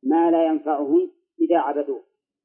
ما لا ينفعهم إذا عبدوه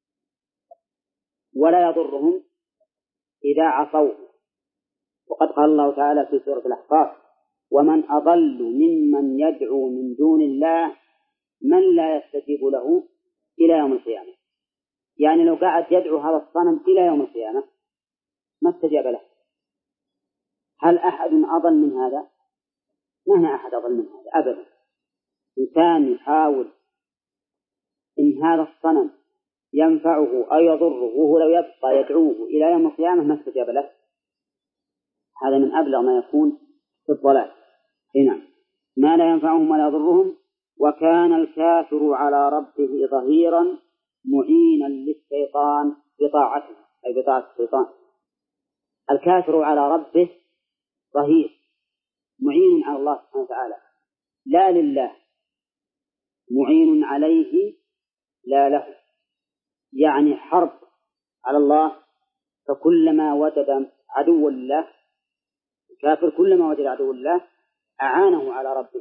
ولا يضرهم إذا عصوه. وقد قال الله تعالى في سورة الأحقاف: ومن أضل ممن يدعو من دون الله من لا يستجيب له إلى يوم القيامة. يعني لو قاعد يدعو هذا الصنم إلى يوم القيامة ما استجاب له. هل أحد أضل من هذا؟ ما هي أحد أضل من هذا أبدا. إنسان يحاول إن هذا الصنم ينفعه أو يضره وهو لو يبقى يدعوه إلى يوم القيامة ما استجاب له، هذا من أبلغ ما يكون في الضلال. هنا ما لا ينفعهم ولا يضرهم وكان الكافر على ربه ظهيرا معينا للشيطان بطاعته، أي بطاعة الشيطان. الكافر على ربه ظهير معين على الله سبحانه وتعالى لا لله، معين عليه لا له، يعني حرب على الله. فكلما وجد عدو الله الكافر كلما وجد عدو الله أعانه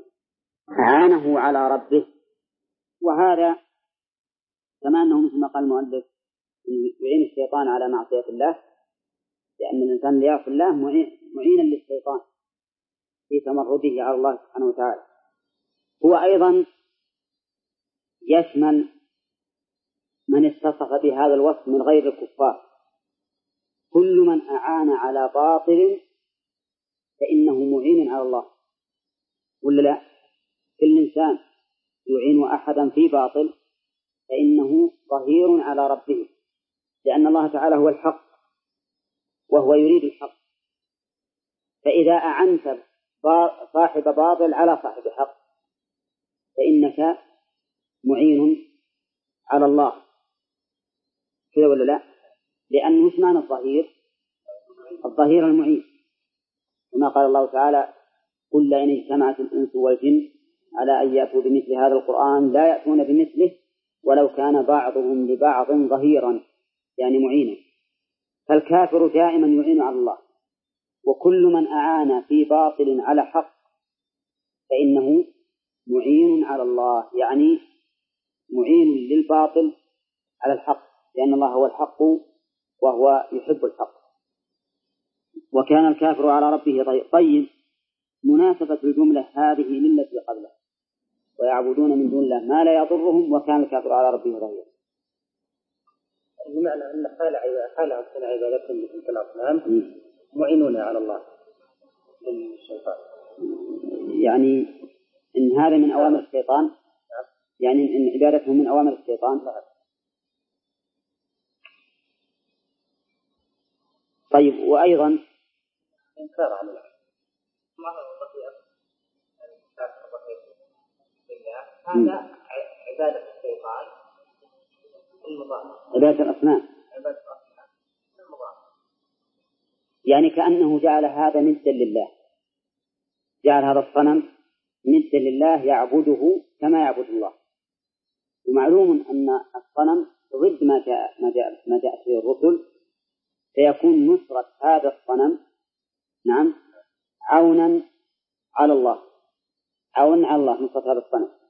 على ربه. وهذا كما أنه مثل ما قال المؤلف يعين الشيطان على معصية الله، لأن الإنسان ليعصي الله معينا للشيطان في تمرده على الله سبحانه وتعالى. هو أيضا يشمل من اتصف بهذا الوصف من غير الكفار. كل من أعان على باطل فإنه معين على الله، ولا لا؟ كل إنسان يعين أحدا في باطل فإنه ظهير على ربه، لأن الله تعالى هو الحق وهو يريد الحق. فإذا أعنت صاحب باطل على صاحب حق فإنك معين على الله، كذا ولا لا؟ لأنه مش معنى الظهير المعين، كما قال الله تعالى: قل لئن اجتمعت الإنس والجن على أن يأتوا بمثل هذا القرآن لا يأتون بمثله ولو كان بعضهم لبعض ظهيرا، يعني معينا. فالكافر دائما يعين على الله، وكل من أعان في باطل على حق فإنه معين على الله، يعني معين للباطل على الحق، لأن الله هو الحق وهو يحب الحق. وكان الكافر على ربه ظهير. طيب، مناسبة الجملة هذه للتي قبلها: ويعبدون من دون الله ما لا يضرهم وكان الكافر على ربه ظهير. بمعنى أن حال عبادتهم مثل الأصنام معينون على الله للشيطان، يعني إن هذا من أوامر الشيطان، يعني إن عبادتهم من أوامر الشيطان. طيب، وأيضا إنكار على الله. هذا عبادة الشيطان المضاهرة، عبادة الأصنام، يعني كأنه جعل هذا ندا لله، جعل هذا الصنم ندا لله يعبده كما يعبد الله. ومعلوم أن الصنم ضد ما جاءت به الرسل، فيكون نصرة هذا الصنم عونا على الله، نصرة هذا الصنم.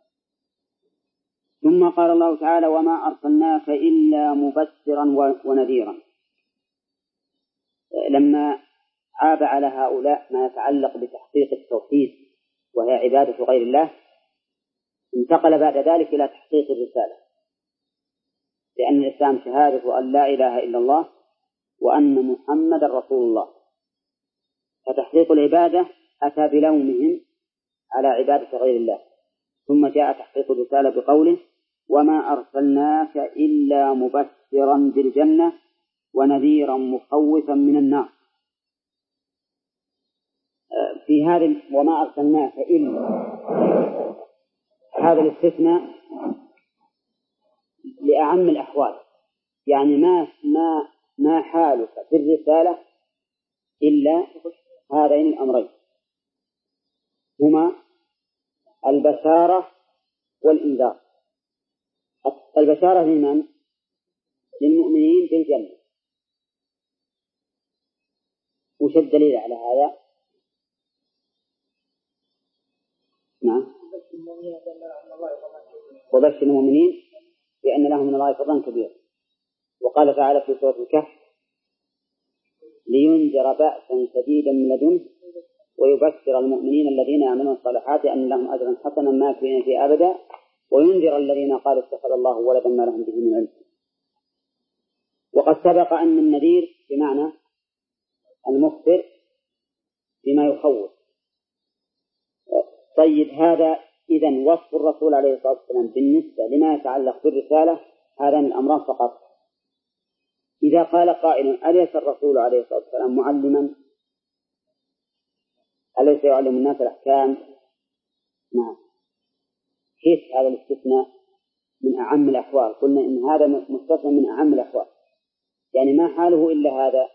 ثم قال الله تعالى: وما أرسلناك إلا مبشرا ونذيرا. لما عاب على هؤلاء ما يتعلق بتحقيق التوحيد وهي عبادة غير الله، انتقل بعد ذلك إلى تحقيق الرسالة، لأن الإسلام شهادة أن لا إله إلا الله وأن محمد رسول الله. فتحقيق العبادة أتى بلومهم على عبادة غير الله، ثم جاء تحقيق الرسالة بقوله: وما أرسلناك إلا مبشرا بالجنة ونذيرا مخوفا من النار. في هذا وما أرسلناك إلا، هذا الاستثناء لأعم الأحوال، يعني ما حالك في الرسالة إلا هذين الأمرين، هما البشارة والإنذار. البشارة لمن؟ للمؤمنين بالجنة. وش الدليل على هذا؟ نعم، وبشر المؤمنين بأن لهم من الله فضلا كبيرا. وقال تعالى في سورة الكهف لينذر بأسا شديدا من لدنه ويبشر المؤمنين الذين يعملون الصالحات أن لهم أجرا حسنا ماكثين فيه أبدا وينذر الذين قالوا اتخذ الله ولدا ما لهم به من علم. وقد سبق أن النذير بمعنى المخبر بما يخوف. طيب هذا إذن وصف الرسول عليه الصلاة والسلام بالنسبة لما يتعلق بالرسالة هذان الأمران فقط. إذا قال قائل أليس الرسول عليه الصلاة والسلام معلما؟ أليس يعلم الناس الأحكام؟ نعم. كيف هذا الاستثناء من أعم الأحوال؟ قلنا إن هذا مستثنى من أعم الأحوال، يعني ما حاله إلا هذا.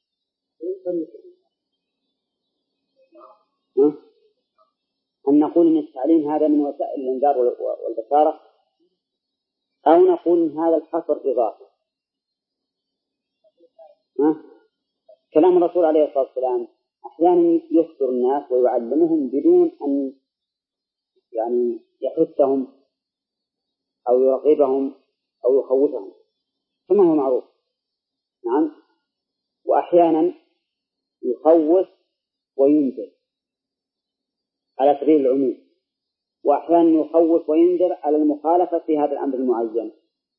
أن نقول إن التعليم هذا من وسائل الإنذار والبشارة، أو نقول إن هذا الحصر إضافي. كلام الرسول عليه الصلاة والسلام أحيانا يخبر الناس ويعلمهم بدون أن يعني يحثهم أو يرغبهم أو يخوفهم كما هو معروف. نعم. وأحيانا يخوف وينذر على سبيل العموم، وأحيانا يخوف وينذر على المخالفة في هذا الأمر المعين.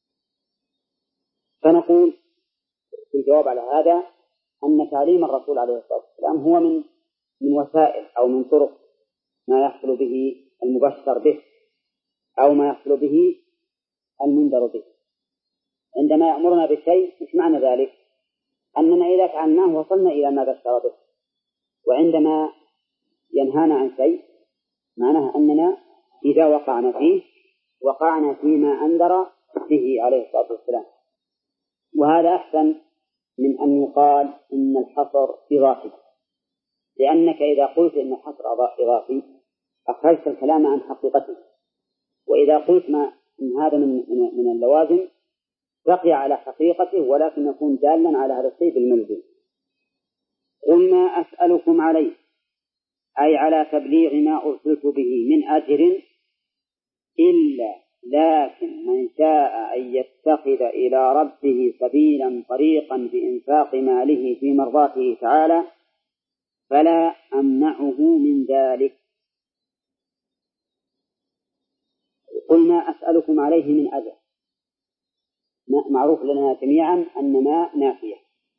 فنقول في الجواب على هذا أن تعليم الرسول عليه الصلاة والسلام هو من وسائل أو من طرق ما يحصل به المبشر به أو ما يحصل به المنذر به. عندما يأمرنا بشيء مش معنى ذلك أننا إذا فعلناه وصلنا إلى ما بشر به، وعندما ينهانا عن شيء معناه أننا إذا وقعنا فيه وقعنا فيما أنذر به عليه الصلاة والسلام. وهذا أحسن من أن يقال إن الحصر إضافي، لأنك إذا قلت إن الحصر إضافي أخرجت الكلام عن حقيقته، وإذا قلت ما إن هذا من اللوازم بقي على حقيقته ولكن يكون دالا على هذا الشيء بالملزم. قل ما أسألكم عليه أي على تبليغ ما أرسلت به من أجر لكن من شاء أن يتخذ إلى ربه سبيلا طريقا بإنفاق ماله في مرضاته تعالى فلا أمنعه من ذلك. قل ما أسألكم عليه من أجر، معروف لنا جميعا أن ما نافية،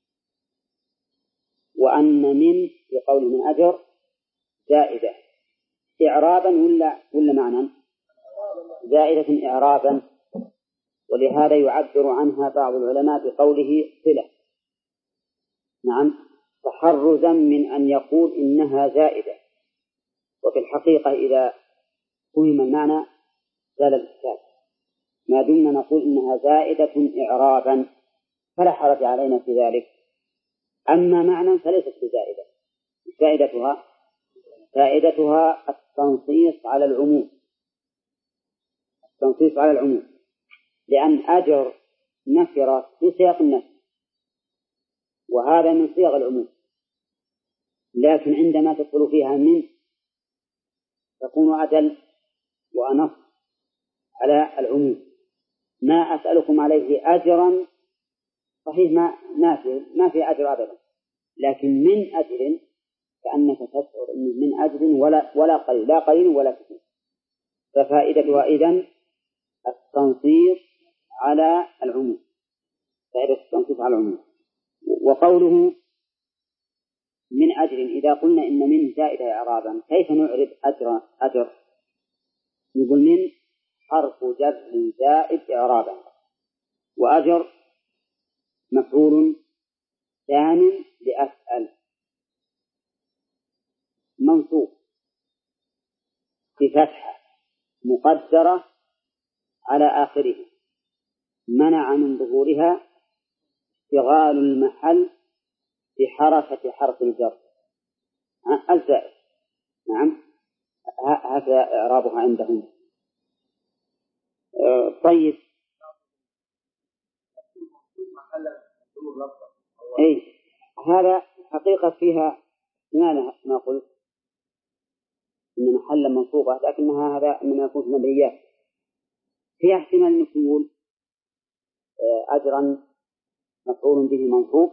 وأن من في قول من أجر زائدة إعرابا ولا معنى؟ زائدة إعرابا، ولهذا يعبر عنها بعض العلماء بقوله صلة. نعم، تحرزا من أن يقول إنها زائدة، وفي الحقيقة إذا فهم المعنى زال الإشكال، ما دمنا نقول إنها زائدة إعرابا فلا حرج علينا في ذلك. أما معنى فليست بزائدة، فائدتها التنصيص على العموم، التنصيص على العموم، لأن أجر نكرة في سياق النفي وهذا من صيغ العموم، لكن عندما تدخل فيها من تكون أدل وأنص على العموم. ما أسألكم عليه أجرا صحيح ما في أجر أبدا، لكن من أجر كأنك تشعر من أجر ولا قليل، لا قليل ولا كثير، ففائدتها إذن التنصيص على العموم، فائدة التنصيص على العموم. وقوله من أجر إذا قلنا إن من زائدة إعرابا كيف نعرب أجر؟ نقول من حرف جر زائد إعرابا، وأجر مفعول ثان لأسأل منصوب بفتحة مقدرة على آخره منع من ظهورها اشتغال المحل بحركة حرف الجر الزائد. نعم، هذا إعرابها عندهم. طيب، أي هذا حقيقة فيها لماذا ما قلت إن محل منصوبة، لكنها هذا إنما يكون في المبنيات، في احتمال نقول أجرا مفعول به منصوب،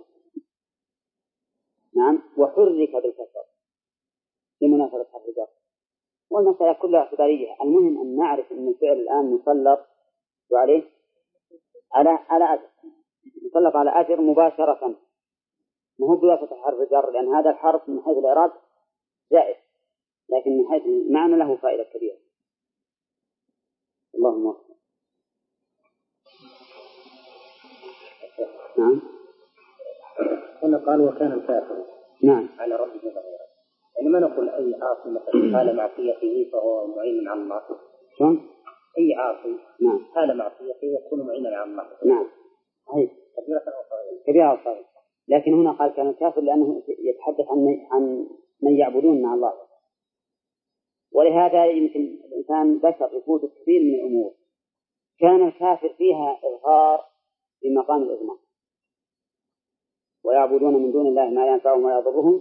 نعم، وحرك بالكسر لمناسبة حرف الجر، والمسألة كلها اعتبارية. المهم أن نعرف أن الفعل الآن مسلط عليه على أجر، مسلط على أجر مباشرة، ما هو بواسطة حرف الجر، لأن هذا الحرف من حيث الإعراب زائد، لكن من حيث المعنى له فائدة كبيرة. اللهم وفق. نعم. هنا قال وكان الكافر نعم على ربه ظهيرا، يعني ما نقول أي عاصي مثلا حال معصيته فهو معين على الله. شلون؟ أي عاصي نعم حال معصيته يكون معينا على الله. نعم صحيح، كبيرة أو صغيرة. لكن هنا قال كان الكافر لأنه يتحدث عن من يعبدون مع الله، ولهذا يمكن الإنسان بشر يفوت كثير من الأمور كان الكافر فيها إظهار في مقام الإضمار، ويعبدون من دون الله ما ينفعهم ولا يضرهم.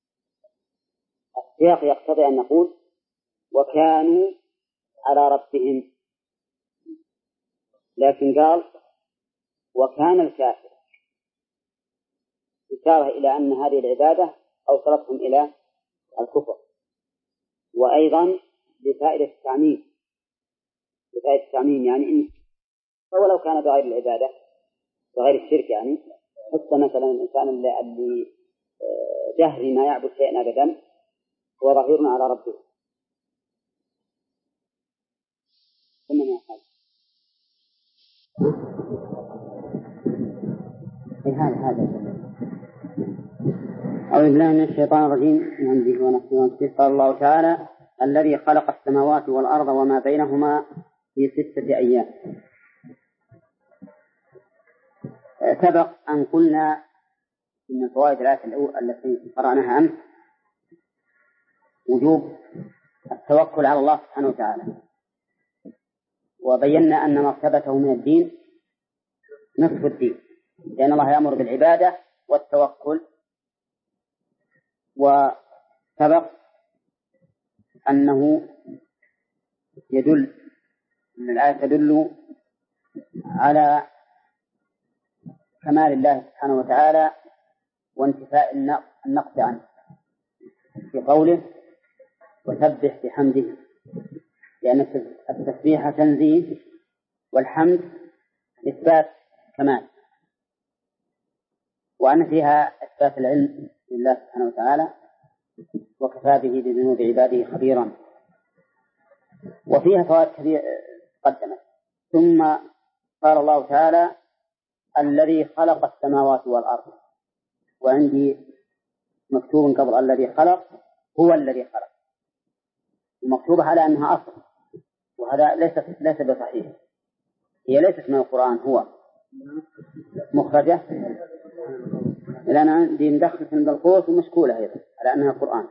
السياق يقتضي أن نقول وكانوا على ربهم، لكن قال وكان الكافر، إشارة إلى أن هذه العبادة أوصلتهم إلى الكفر، وأيضا لفائدة التعميم، يعني إن ولو كان بغير العبادة بغير الشرك، يعني حتى مثلا الإنسان اللي جهري ما يعبد شيئا أبدا هو ظهير على ربه. هذا أعوذ بالله من الشيطان الرجيم من همزه ونفسه ونفسه. قال الله تعالى الذي خلق السماوات والأرض وما بينهما في 6 أيام. سبق أن قلنا من فوائد الآية التي قرأناها أمس وجوب التوكل على الله سبحانه وتعالى، وبينا أن مرتبته من الدين نصف الدين، لأن الله يأمر بالعبادة والتوكل. وسبق أنه يدل أن الآية تدل على كمال الله سبحانه وتعالى وانتفاء النقص عنه في قوله وسبح بحمده، لأن التسبيح تنزيه والحمد إثبات كمال، وأن فيها إثبات العلم لله سبحانه وتعالى وكفى به بذنوب عباده خبيرا. وفيها فوائد كثيرة قدمت. ثم قال الله تعالى الذي خلق السماوات والأرض، وعندي مكتوب قبل الذي خلق هو الذي خلق، ومكتوبة على أنها أصل، وهذا ليس بصحيح، هي ليست من القرآن، هو مخرجة، لأن عندي مدخل عند القوس ومشكولة أيضا على أنها القرآن.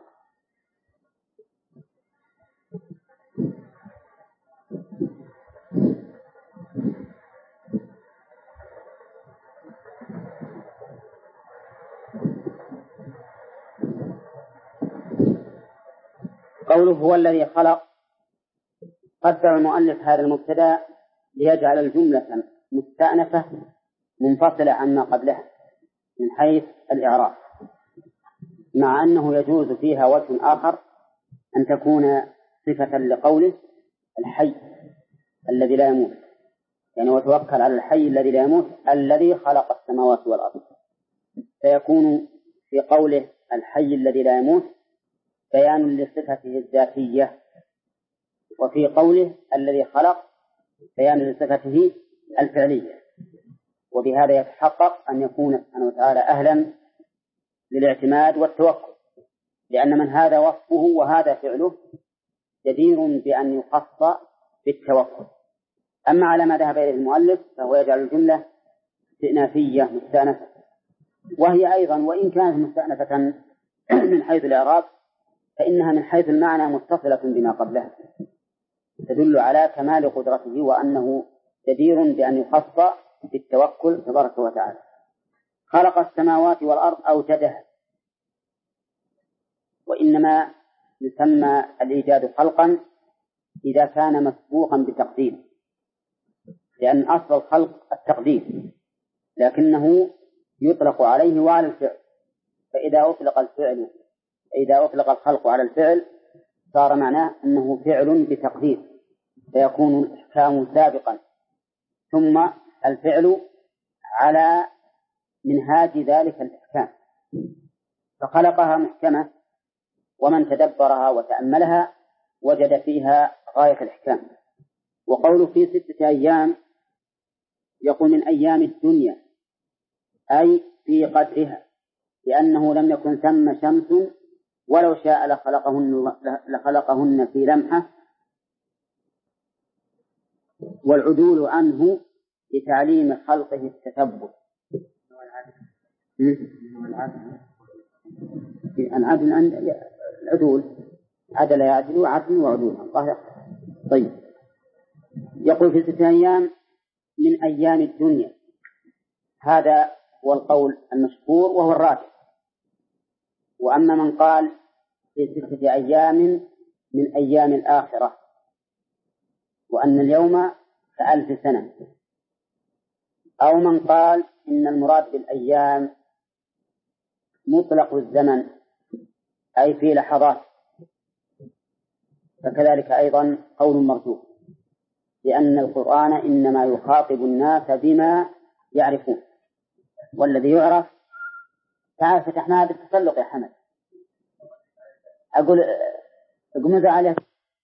قوله هو الذي خلق، قدر المؤلف هذا المبتدأ ليجعل الجملة مستأنفة منفصلة عما قبلها من حيث الإعراب، مع أنه يجوز فيها وجه آخر أن تكون صفة لقوله الحي الذي لا يموت، يعني وتوكل على الحي الذي لا يموت الذي خلق السماوات والأرض، فيكون في قوله الحي الذي لا يموت بيان لصفته الذاتية، وفي قوله الذي خلق بيان لصفته الفعلية. وبهذا يتحقق أن يكون سبحانه وتعالى أهلا للاعتماد والتوكل، لأن من هذا وصفه وهذا فعله جدير بأن يخص بالتوكل. أما على ما ذهب إليه المؤلف فهو يجعل الجملة استئنافية مستأنفة، وهي أيضا وإن كانت مستأنفة من حيث الإعراب فإنها من حيث المعنى متصلة بما قبلها، تدل على كمال قدرته وأنه جدير بأن يخص بالتوكل تبارك وتعالى. خلق السماوات والأرض أوجدها، وإنما يسمى الإيجاد خلقا إذا كان مسبوقا بتقدير، لأن أصل الخلق التقدير، لكنه يطلق عليه وعلى الفعل. فإذا أطلق الخلق على الفعل صار معناه أنه فعل بتقدير، فيكون الإحكام سابقا ثم الفعل على منهاج ذلك الإحكام، فخلقها محكمة، ومن تدبرها وتأملها وجد فيها غاية الإحكام. وقوله في 6 أيام يقول من أيام الدنيا، أي في قدرها، لأنه لم يكن ثم شمس ولو شاء لخلقهن في لمحة، والعدول عنه لتعليم خلقه التثبت. العدل عند العدول، عدل يعدل عدل وعدول الله. طيب، يقول في 6 أيام من أيام الدنيا، هذا هو القول المشهور وهو الراجح. وأما من قال في 6 أيام من أيام الآخرة، وأن اليوم ك1000 سنة، أو من قال إن المراد بالأيام مطلق الزمن أي في لحظات، فكذلك أيضا قول مرجوح، لأن القرآن إنما يخاطب الناس بما يعرفون، والذي يعرف. تعال فتحناها بالتسلق يا حمد، أقول اقمز عليه.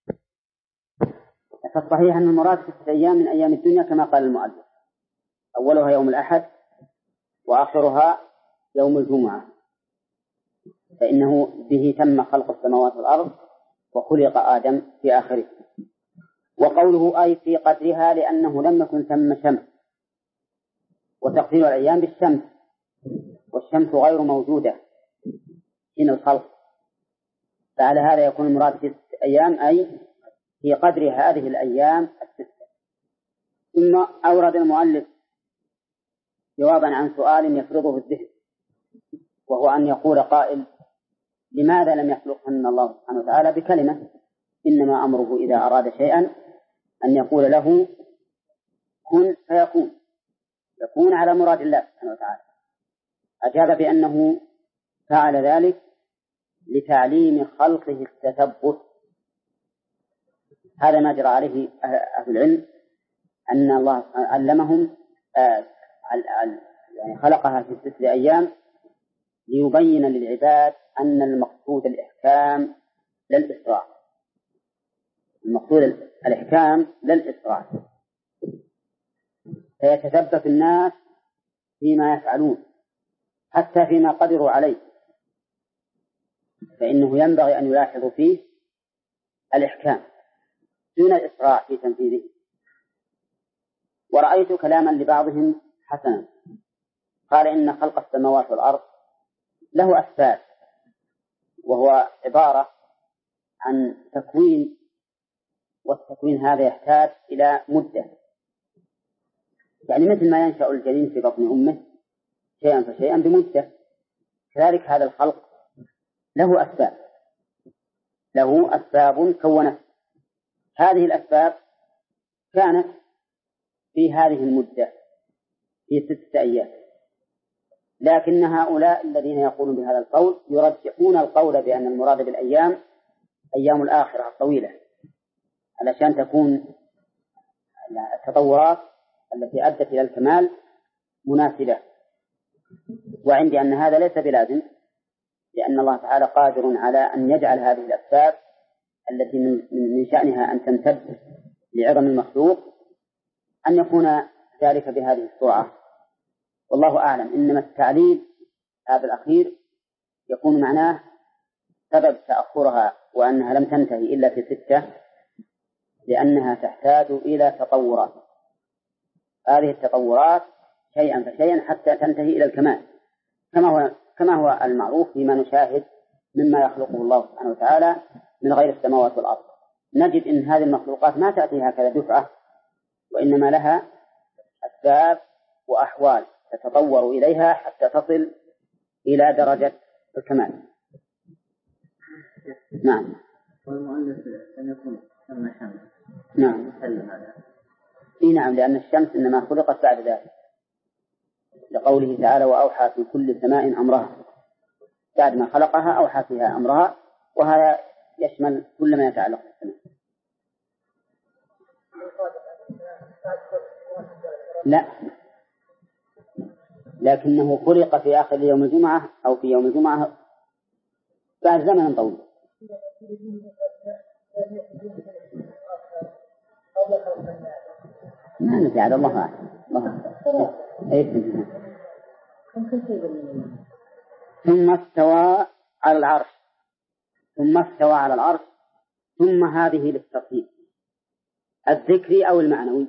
فالصحيح أن المراد في 6 أيام من أيام الدنيا كما قال المؤلف، أولها يوم الأحد وآخرها يوم الجمعة، فإنه به تم خلق السماوات والأرض وخلق آدم في آخره. وقوله أي في قدرها لأنه لم يكن ثم شمس، وتقدير الأيام بالشمس، والشمس غير موجودة حين الخلق، فعلى هذا يكون المراد في 6 أيام أي في قدر هذه الأيام 6. ثم أورد المؤلف جوابا عن سؤال يفرضه الذهن، وهو أن يقول قائل: لماذا لم يخلقهن الله سبحانه وتعالى بكلمة؟ إنما أمره إذا أراد شيئا أن يقول له كن فيكون، يكون على مراد الله سبحانه وتعالى. أجاب بأنه فعل ذلك لتعليم خلقه التثبت. هذا ما جرى عليه أهل العلم، أن الله علمهم يعني خلقها في 6 أيام ليبين للعباد أن المقصود الإحكام لا الإسراع، المقصود الإحكام لا الإسراع، فيتثبت الناس فيما يفعلون حتى فيما قدروا عليه، فإنه ينبغي أن يلاحظوا فيه الإحكام دون الإسراع في تنفيذه. ورأيت كلاما لبعضهم حسنا، قال إن خلق السماوات والأرض له أسباب، وهو عبارة عن تكوين، والتكوين هذا يحتاج إلى مدة، يعني مثل ما ينشأ الجنين في بطن أمه شيئا فشيئا بمدة، كذلك هذا الخلق له أسباب، له أسباب كونت هذه الأسباب كانت في هذه المدة في 6 أيام. لكن هؤلاء الذين يقولون بهذا القول يرجحون القول بأن المراد بالأيام أيام الآخرة الطويلة، علشان تكون التطورات التي أدت إلى الكمال مناسبة. وعندي أن هذا ليس بلازم، لأن الله تعالى قادر على أن يجعل هذه الأسباب التي من شأنها أن تمتد لعظم المخلوق أن يكون ذلك بهذه السرعة، والله أعلم. إنما التعليل هذا الأخير يكون معناه سبب تأخرها، وأنها لم تنتهي إلا في 6 لأنها تحتاج إلى تطورات، هذه التطورات شيئا فشيئا حتى تنتهي إلى الكمال، كما هو المعروف فيما نشاهد مما يخلقه الله سبحانه وتعالى من غير السماوات والأرض. نجد إن هذه المخلوقات ما تأتي هكذا دفعة، وإنما لها أسباب وأحوال تتطور إليها حتى تصل إلى درجة الكمال. نعم. والمؤلف لم يكن ثم شمس. نعم. هذا. نعم. نعم، لأن الشمس إنما خلقت بعد ذلك، لقوله تعالى وأوحى في كل سماء أمرها، بعد ما خلقها أوحى فيها أمرها، وهذا يشمل كل ما يتعلق بالسماء. لا، لكنه خلق في آخر يوم الجمعة أو في يوم الجمعة بعد زمن طويل. ما ندري على الله أعلم. ثم استوى على العرش، ثم استوى على العرش، ثم هذه للترتيب الذكري أو المعنوي.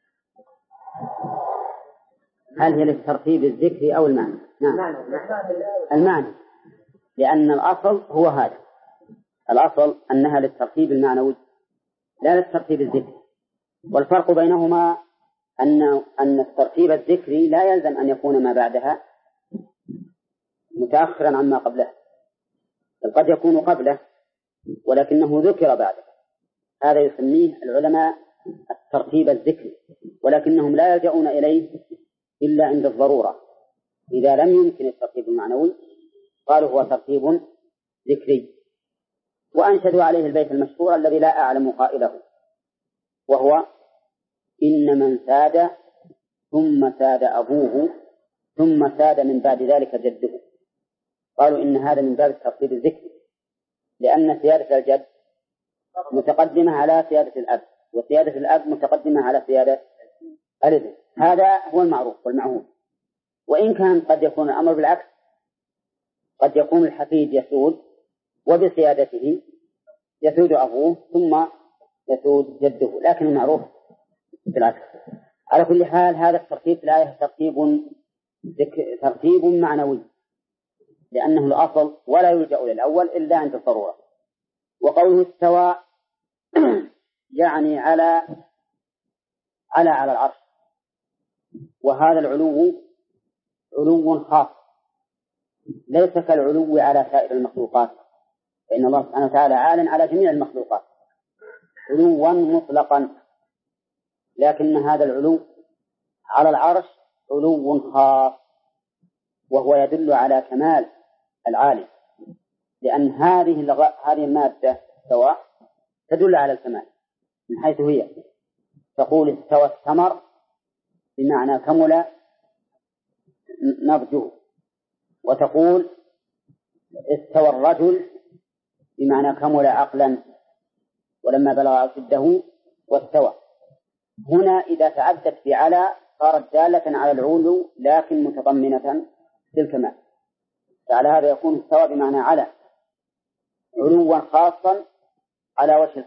هل هي للترتيب الذكري أو المعنى؟ نعم، المعنى، لأن الأصل هو هذا، الأصل أنها للترتيب المعنوي لا للترتيب الذكري. والفرق بينهما أن الترتيب الذكري لا يلزم أن يكون ما بعدها متأخرا عما قبله، بل قد يكون قبله ولكنه ذكر بعده، هذا يسميه العلماء الترتيب الذكري، ولكنهم لا يلجؤون إليه إلا عند الضرورة. إذا لم يمكن الترتيب المعنوي قالوا هو ترتيب ذكري، وأنشدوا عليه البيت المشهور الذي لا أعلم قائله، وهو إن من ساد ثم ساد أبوه ثم ساد من بعد ذلك جده. قالوا إن هذا من باب الترتيب الذكري، لأن سيادة الجد متقدمة على سيادة الأب، وسيادة الأب متقدمة على سيادة الابن. هذا هو المعروف والمعهود. وإن كان قد يكون الأمر بالعكس، قد يكون الحفيد يسود وبسيادته يسود أبوه ثم يسود جده، لكن المعروف بالعكس. على كل حال هذا الترتيب في الآية ترتيب معنوي، لأنه الأصل ولا يلجأ للأول إلا عند الضرورة. وقوله استوى يعني على العرش، وهذا العلو علو خاص ليس كالعلو على سائر المخلوقات، فإن الله سبحانه وتعالى عال على جميع المخلوقات علوا مطلقا، لكن هذا العلو على العرش علو خاص، وهو يدل على كمال العالم، لأن هذه المادة سواء تدل على الكمال من حيث هي. تقول استوى الثمر بمعنى كمل نضجه، وتقول استوى الرجل بمعنى كمل عقلا ولما بلغ أشده واستوى. هنا إذا تعدت في على صارت دالة على العلو لكن متضمنة للكمال، فعلى هذا يكون استوى بمعنى على علوا خاصا على وجه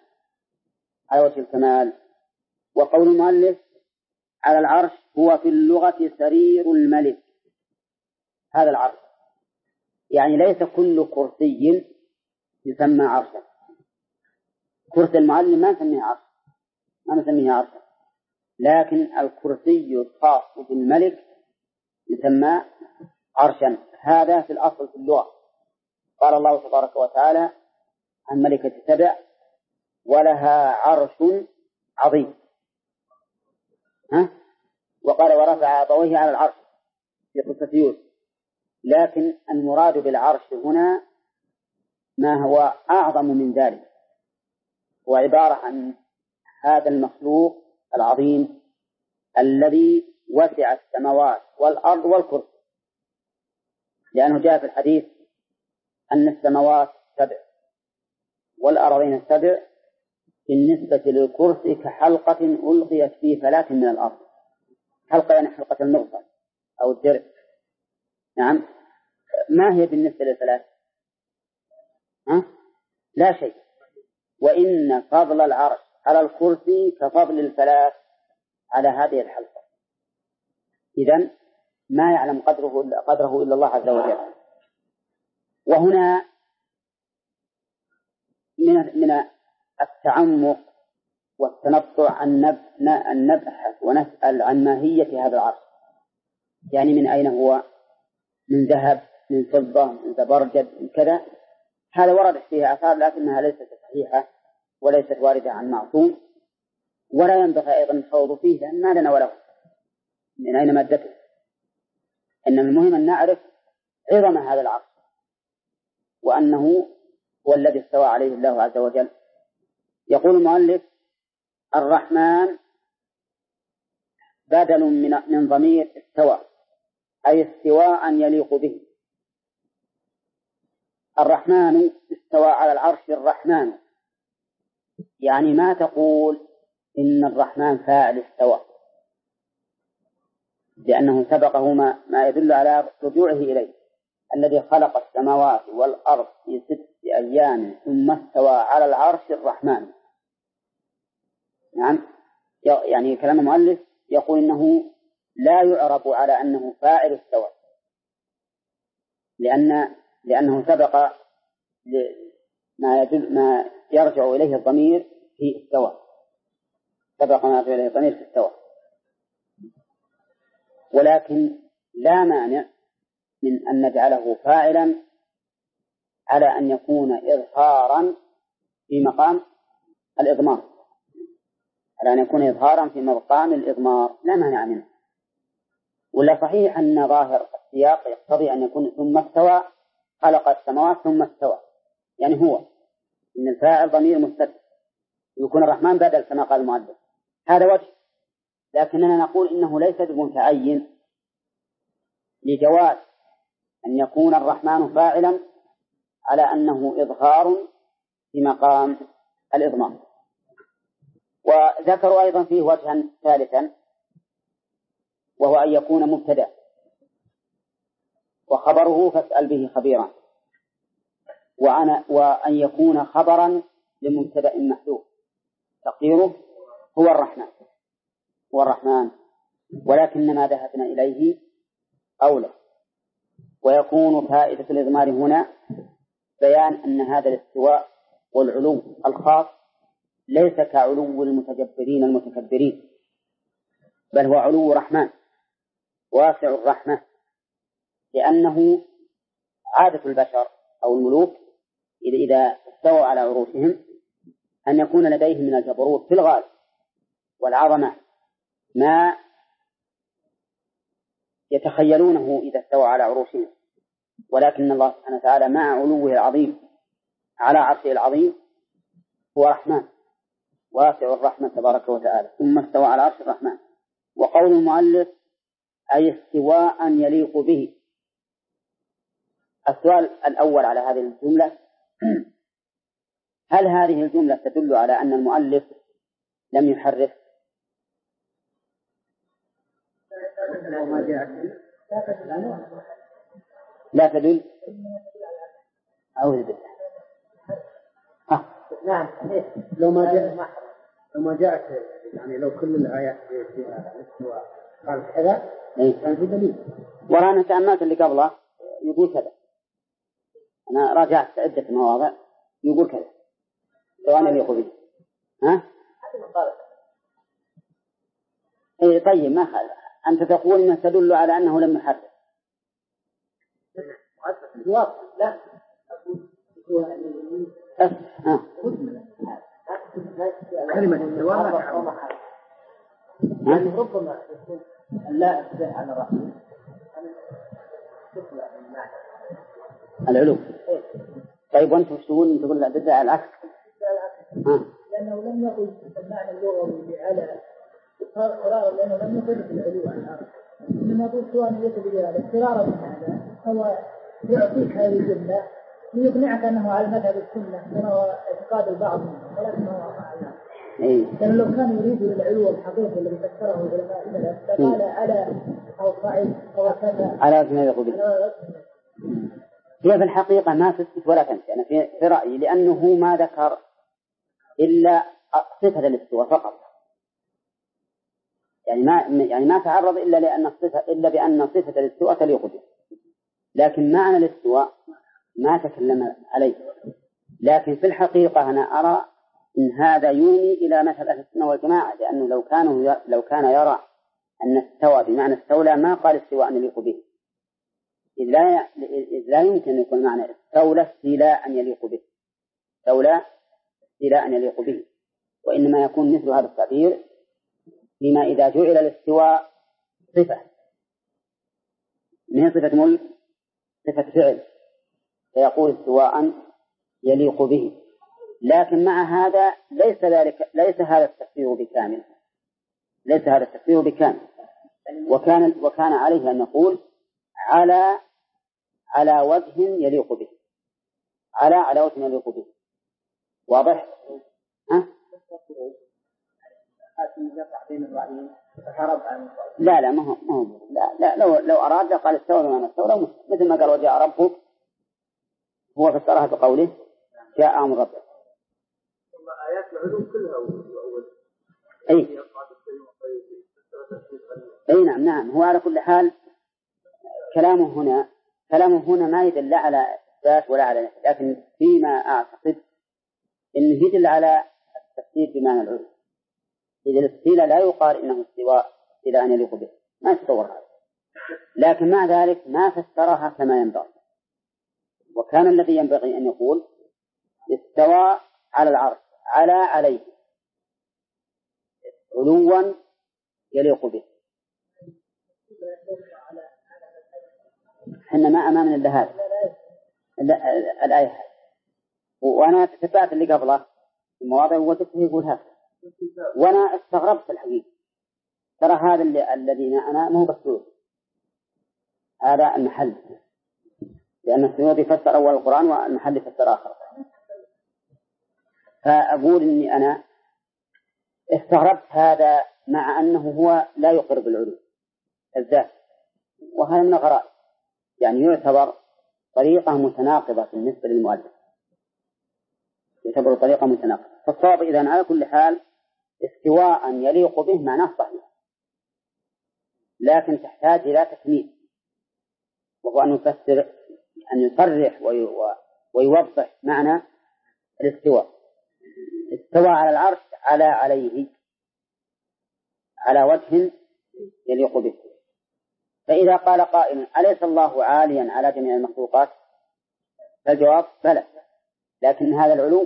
الكمال. وقول المؤلف على العرش هو في اللغة سرير الملك، هذا العرش يعني ليس كل كرسي يسمى عرشا. كرسي المعلم ما نسميه عرشا، لكن الكرسي الخاص بالملك يسمى عرشا. هذا في الأصل في اللغة. قال الله تبارك وتعالى عن ملكة سبع ولها عرش عظيم، وقال ورفع أبويه على العرش في قصة يوسف. لكن المراد بالعرش هنا ما هو أعظم من ذلك، هو عبارة عن هذا المخلوق العظيم الذي وسع السماوات والأرض والكرسي، لأنه جاء في الحديث أن السماوات 7 والأرضين 7 بالنسبة للكرسي كحلقة ألقيت في فلاة من الأرض. حلقة يعني حلقة المغفر أو الدرع. نعم، ما هي بالنسبة للفلاة؟ لا شيء. وإن فضل العرش على الكرسي كفضل الفلاة على هذه الحلقة. إذن ما يعلم قدره إلا الله عز وجل. وهنا من التعمق والتنطع أن نبحث ونسأل عن ماهية هذا العرش، يعني من أين هو، من ذهب، من فضة، من زبرجد، من كذا. هذا وردت فيها آثار لكنها ليست صحيحة وليست واردة عن معصوم، ولا ينبغي أيضا الخوض فيه لأن ما لنا وله من أين مادته. إنما المهم أن نعرف عظم هذا العرش وأنه هو الذي استوى عليه الله عز وجل. يقول المؤلف الرحمن بدل من ضمير استوى أي استواء يليق به. الرحمن استوى على العرش الرحمن، يعني ما تقول إن الرحمن فاعل استوى، لأنه سبقه ما يدل على رجوعه إليه، الذي خلق السماوات والأرض في 6 أيام ثم استوى على العرش الرحمن. نعم، يعني كلام المؤلف يقول إنه لا يعرب على أنه فاعل استوى، لأنه سبق ما يرجع إليه الضمير في استوى، سبق ما يرجع إليه الضمير في استوى. ولكن لا مانع من أن نجعله فاعلا على أن يكون إظهارا في مقام الإضمار، على أن يكون إظهارا في مقام الإضمار لا مانع منه. ولا صحيح أن ظاهر السياق يقتضي أن يكون ثم استوى خلق السماوات ثم استوى، يعني هو إن الفاعل ضمير مستتر يكون الرحمن بدل كما قال المؤلف، هذا وجه. لكننا نقول إنه ليس بمتعين لجواز أن يكون الرحمن فاعلا على أنه إظهار في مقام الإضمار. وذكروا أيضا فيه وجها ثالثا، وهو أن يكون مبتدأ وخبره فاسأل به خبيرا، وأن يكون خبرا لمبتدأ محذوف تقديره هو الرحمن، ولكن ما ذهبنا إليه أولى. ويكون فائدة الإضمار هنا بيان أن هذا الاستواء والعلو الخاص ليس كعلو المتجبرين المتكبرين، بل هو علو رحمن واسع الرحمة، لأنه عادة البشر أو الملوك إذا استووا على عروشهم أن يكون لديهم من الجبروت في الغالب والعظمة ما يتخيلونه إذا استوى على عروشهم، ولكن الله سبحانه وتعالى مع علوه العظيم على عرشه العظيم هو رحمن واسع الرحمة تبارك وتعالى ثم استوى على عرش الرحمن. وقول المؤلف أي استواء يليق به. السؤال الأول على هذه الجملة: هل هذه الجملة تدل على أن المؤلف لم يحرف؟ لا تدل. أعوذ بالله. نعم، لو ما جاءت يعني لو كل الآيات فيها الاستواء قال كذا كان في دليل. ورانا تأملت اللي قبله يقول كذا، أنا راجعت عدة مواضع يقول كذا سواء يليق به. ها؟ إيه طيب ما خالف. أنت تقول إنه تدل على أنه لم يحرف. لا. كلمة استواء يعني ربما يكون لا أستطيع على رأسه العلو. طيب وأنتم وش تقول؟ تقول لا تدل على العكس. لأنه لم يقل المعنى اللغوي على قرار، لأنه لم يقل في العلو عن العرش، إنما يقول سواء يتبدل على اضطرارا من هذا هو يعطيك هذه الجملة ليقنعك أنه على مذهب السنة وهو اعتقاد البعض منه، ولكنه على لأنه لو كان يريد العلو الحقيقي الذي فسره العلماء السلف لقال على أو صعيد أو كذا على ما يقول. هي في الحقيقة ما تثبت ولا تنفي، أنا في رأيي، لأنه ما ذكر إلا صفة الاستواء فقط، يعني ما تعرض إلا بأن صفة الاستواء تليق به، لكن معنى الاستواء ما تكلم عليه. لكن في الحقيقة أنا أرى إن هذا يومي إلى مثل أهل السنة والجماعة، لأنه لو كان يرى أن استوى بمعنى استولى ما قال استواء يليق به، إذ لا يمكن أن يكون معنى استولى استيلاء يليق به، استولى استيلاء يليق به، وإنما يكون مثل هذا التعبير فيما إذا جعل الاستواء صفة من صفة ملك صفة فعل فيقول استواء يليق به. لكن مع هذا ليس هذا التفسير بكامل، ليس هذا التفسير بكامل، وكان عليه أن نقول على وجه يليق به، على وجه يليق به. واضح؟ ها؟ لا ما هو لا لو أراد قال استوى بمعنى استوى، مثل ما قال وجاء ربك، هو فسرها بقوله جاء أمر ربك. آيات العلوم كلها أول. أي نعم. هو على كل حال كلامه هنا ما يدل على إثبات ولا على نفي، لكن فيما أعتقد إنه يدل على التفسير بمعنى العلوم. إذا الاستيلاء لا يقال إنه استواء إلى أن يليق به، ما يتصور هذا، لكن مع ذلك ما فسرها كما ينبغي. وكان الذي ينبغي أن يقول استوى على العرش عليه علوا يليق به. حنا ما أمامنا إلا هذا الآية، وأنا تتبعت اللي قبله المواضع وجدته يقول هذا، وأنا استغربت الحقيقة. ترى هذا الذي أنا مو بسيط، هذا المحل، لأن السيوطي فسر أول القرآن والمحل فسر آخر. فأقول إني أنا استغربت هذا مع أنه هو لا يقر بالعلو الذات، وهذا من الغرائب، يعني يعتبر طريقة متناقضة بالنسبة للمؤلف، يعتبر طريقة متناقضة. فالصواب إذن على كل حال استواء يليق به معناه صحيح، لكن تحتاج إلى تكميل، وهو أن يفسر، أن يصرح ويوضح معنى الاستواء. استوى على العرش عليه على وجه يليق به. فإذا قال قائل أليس الله عاليا على جميع المخلوقات؟ فالجواب بلى، لكن هذا العلو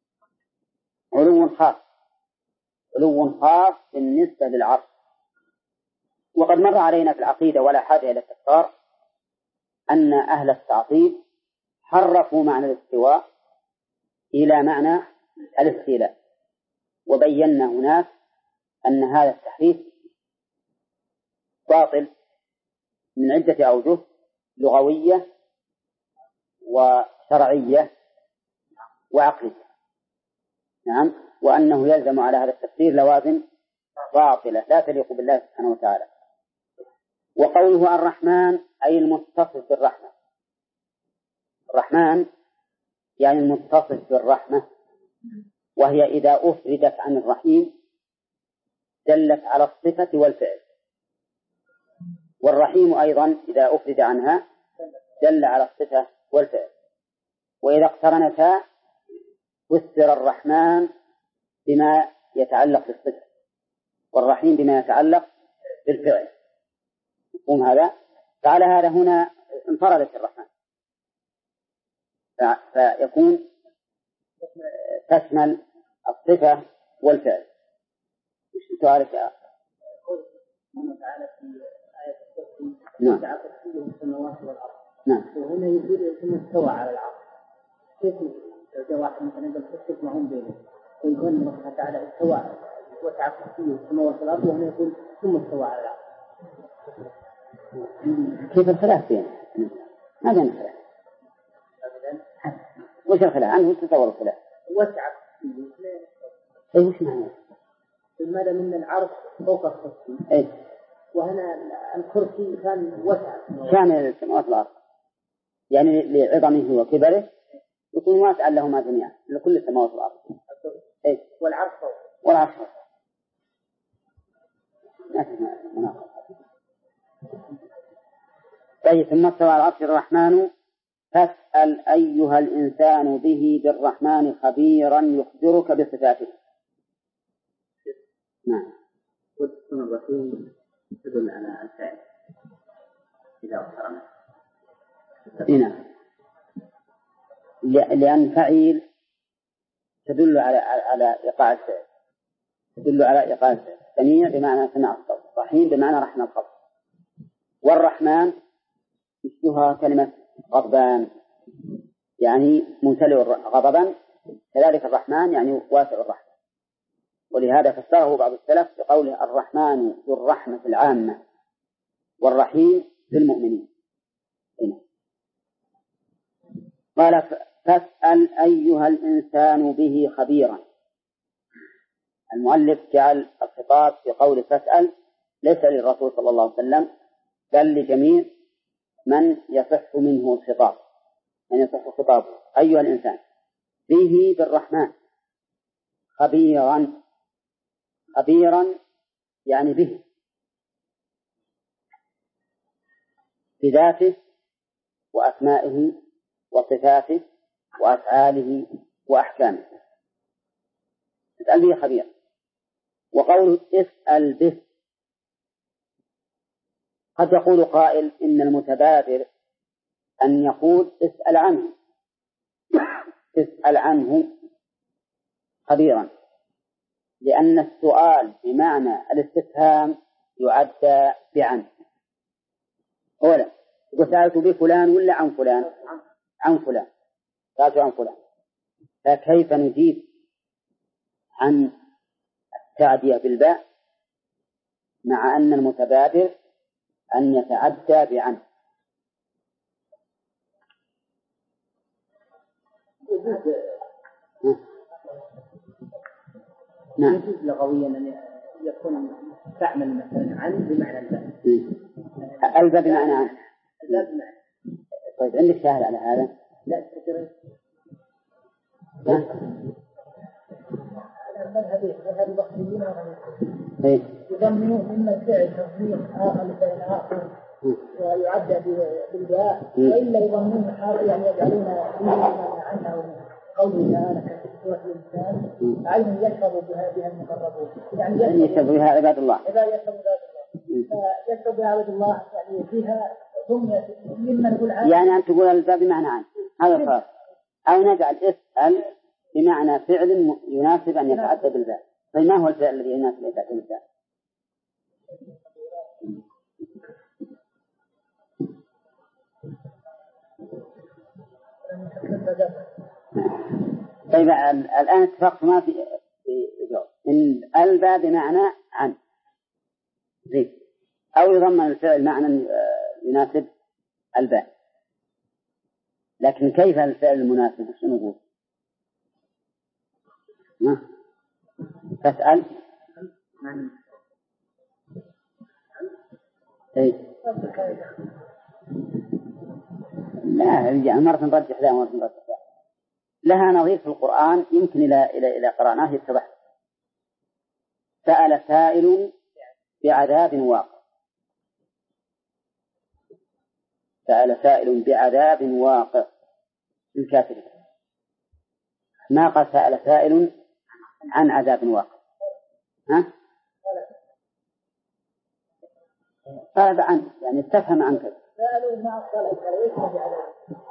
علو خاص بالنسبة للعرش. وقد مر علينا في العقيدة ولا حاجة إلى التكرار أن أهل التعطيل حرفوا معنى الاستواء إلى معنى الاستيلاء، وبينا هناك أن هذا التحريف باطل من عدة أوجه لغوية وشرعية وعقلية. نعم، وأنه يلزم على هذا التفسير لوازم باطلة لا تليق بالله سبحانه وتعالى. وقوله الرحمن أي المتصف بالرحمة، الرحمن يعني المتصف بالرحمة، وهي إذا أفردت عن الرحيم دلت على الصفة والفعل، والرحيم أيضا إذا أفرد عنها دل على الصفة والفعل. وإذا اقترنتا فسر الرحمن بما يتعلق بالصفة والرحيم بما يتعلق بالفعل. يقوم هذا، فعلى هذا هنا انفردت الرحمن، فيكون تشمل الصفة والفعل. وش سؤالك يا أخي؟ نعم. السماوات والأرض. نعم. وهنا يقول ثم استوى على العرش. كيف لو واحد مثلا قال كيف معهم بينه؟ ويقول الله تعالى استوى وسع كرسيه السماوات والأرض، وهنا يقول ثم استوى على العرش. كيف الخلاف بينه؟ ما بين الخلاف. وش الخلاف؟ عنه وش تصور الخلاف؟ وسع كرسيه. أي وش معناه؟ المدى من العرش فوق الكرسي. أي. وهنا الكرسي كان وسع. شامل السماوات والأرض، يعني لعظمه وكبره يكون واسعا لهما جميعا لكل السماوات والأرض. أي. والعرش فوق. والعرش فوق. ما في مناقضة. طيب، ثم استوى على العرش الرحمن فاسأل أيها الإنسان به بالرحمن خبيرا يخبرك بصفاته. نعم. والسنة الرحيم تدل على الفعل إذا أخرنا. نعم، لأن فعيل تدل على إيقاع الفعل، يدل على إقامة سميع بمعنى سمع الصوت، رحيم بمعنى رحم الخلق. والرحمن مثلها كلمة غضبان يعني ممتلئ غضبا، كذلك الرحمن يعني واسع الرحمة. ولهذا فسره بعض السلف بقوله الرحمن ذو الرحمة العامة والرحيم للمؤمنين. هنا قال فاسأل أيها الإنسان به خبيرا. المؤلف جعل الخطاب في قول فاسأل ليس للرسول صلى الله عليه وسلم بل لجميع من يصح منه الخطاب، من يصح خطابه. أيها الإنسان به بالرحمن، خبيرا، خبيرا يعني به بذاته وأسمائه وصفاته وأفعاله وأحكامه. اسأل به خبير. وقوله اسأل به، قد يقول قائل إن المتبادر أن يقول اسأل عنه، اسأل عنه خبيرا، لأن السؤال بمعنى الاستفهام يعدى بعن. أولا يقول سألت بفلان ولا عن فلان؟ عن فلان، سألت عن فلان. فكيف نجيب عن التعدية بالباء مع أن المتبادر أن يتعدى بعن؟ نعم. يجوز لغويا أن يكون تعمل مثلا عن بمعنى الباء. الباء بمعنى عن. الباء بمعنى. طيب عندك شاهد على هذا؟ لا تذكر. مذهب البصريين يضمنون مما الفعل تصديق آخر لفعل آخر ويعدى بالباء، وإلا يضمنون حال يعني يجعلون فيه عنه قوله تعالى في سورة الإنسان عين يشرب بها المقربون، يعني يشرب بها عباد الله، يشرب بها عباد الله، يعني فيها ثم مما نقول عنه، يعني أن تقول الباء بمعنى عن هذا صار، أو نجعل اسأل بمعنى فعل يناسب أن يتعدى بالباء. طيب ما هو الفعل الذي يناسب أن يتعدى بالباء؟ طيب الآن اتفقت ما في إجابة إن الباء بمعنى عن زين، أو يضمن الفعل معنى يناسب الباء، لكن كيف الفعل المناسب؟ شو نقول؟ تسأل لا يعني مرة نرجح لا مرة نرجح لا، لها نظير في القرآن يمكن إلى قرأناه يتضح. سأل سائل بعذاب واقع، سأل سائل بعذاب واقع للكافرين، ما قال سأل سائل عن عذاب واقع. ها؟ طلب عنه يعني استفهم عنك. سألوا مع الطلب بعذاب.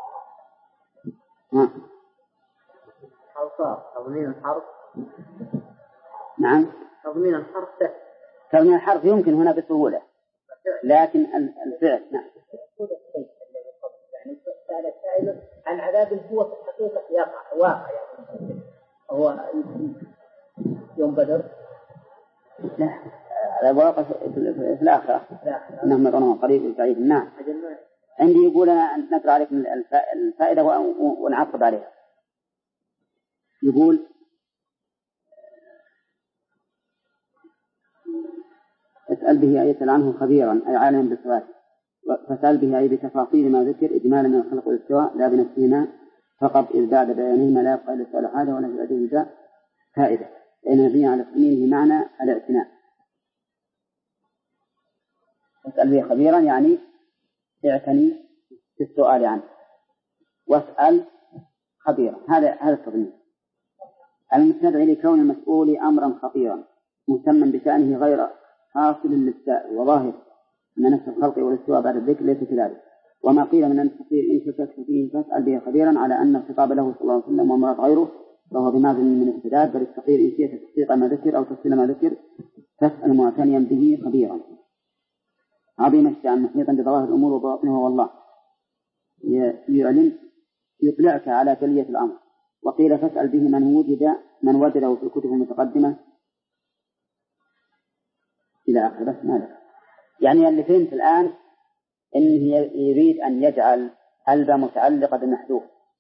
أوصاف تضمين الحرف. نعم. تضمين الحرف سهل. تضمين الحرف يمكن هنا بسهولة، لكن الفعل نعم. يعني سأل السائل عن عذاب هو في الحقيقة واقع يعني هو يوم بدر. لا هذا واقع في الآخرة، إنهم يرونه قريب وبعيد. نعم. عندي يقول أنا نقرأ عليك الفائدة ونعقب عليها. يقول اسأل به أي يسأل عنه خبيرا أي عالما بالصفات، فسأل به أي بتفاصيل ما ذكر إجمالا من الخلق والاستواء لا بنفسهما فقط، إذ بعد بيانهما لا يبقى إلا السؤال حاجة ولا في أديه جاء فائدة، لأن فيه على تأمينه معنى الاعتناء. اسأل به خبيرا يعني اعتني في السؤال عنه، واسأل خبيرا، هذا التضمين. المستدعي لكون المسؤول أمرا خطيرا مهتما بشأنه غير حاصل للسائل، وظاهر أن نفس الخلق والاستواء بعد الذكر ليس كذلك. وما قيل من التقدير إن شككت فيه فاسأل به خبيرا على أن الخطاب له صلى الله عليه وسلم ومراد غيره فهو بماذا من السداد، بل التقدير إن شئت تحقيق ما ذكر أو تفصيل ما ذكر فاسأل معتنيا به خبيرا. عظيم الشأن محيطا بظواهر الأمور وبواطنها، والله يعلم يطلعك على جلية الأمر. وقيل فاسأل به من وجده في الكتب المتقدمة إلى آخر. بس ماذا يعني اللي فهمت الآن إنه يريد أن يجعل البا متعلقة بالمحذوف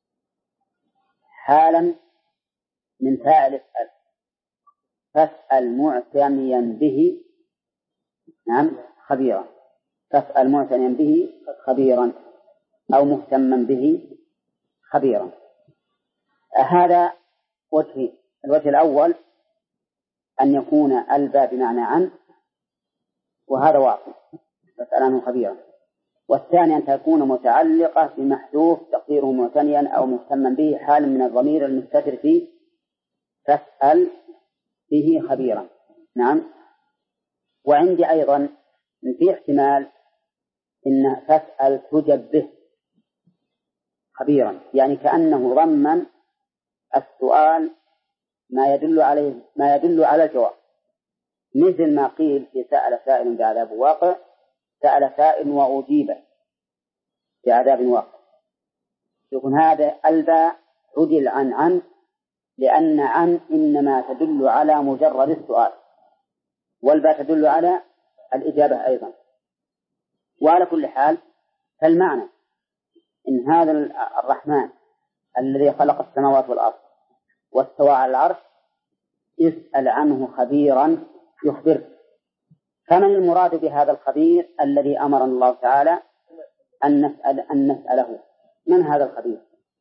حالا من فاعل اسأل، فاسأل معتنيا به نعم خبيرا، فاسأل معتنيا به خبيرا أو مهتما به خبيرا. هذا وجه. الوجه الأول أن يكون البا بمعنى عن، وهذا واقع فاسأل عنه خبيرا. والثاني أن تكون متعلقة بمحذوف تقديره معتنيا أو مهتما به حال من الضمير المستتر فيه فاسأل به خبيرا. نعم. وعندي أيضا في احتمال إن فاسأل تجب به خبيرا، يعني كأنه ضمن السؤال ما يدل على الجواب، مثل ما قيل في سأل سائل بعذاب واقع، سأل سائل وأجيب بعذاب واقع. يكون هذا الباء عدل عن لأن عن إنما تدل على مجرد السؤال، والباء تدل على الإجابة أيضا. وعلى كل حال فالمعنى إن هذا الرحمن الذي خلق السماوات والأرض واستوى على العرش اسأل عنه خبيرا يخبر. فمن المراد بهذا الخبير الذي أمرنا الله تعالى أن نسأله؟ من هذا الخبير؟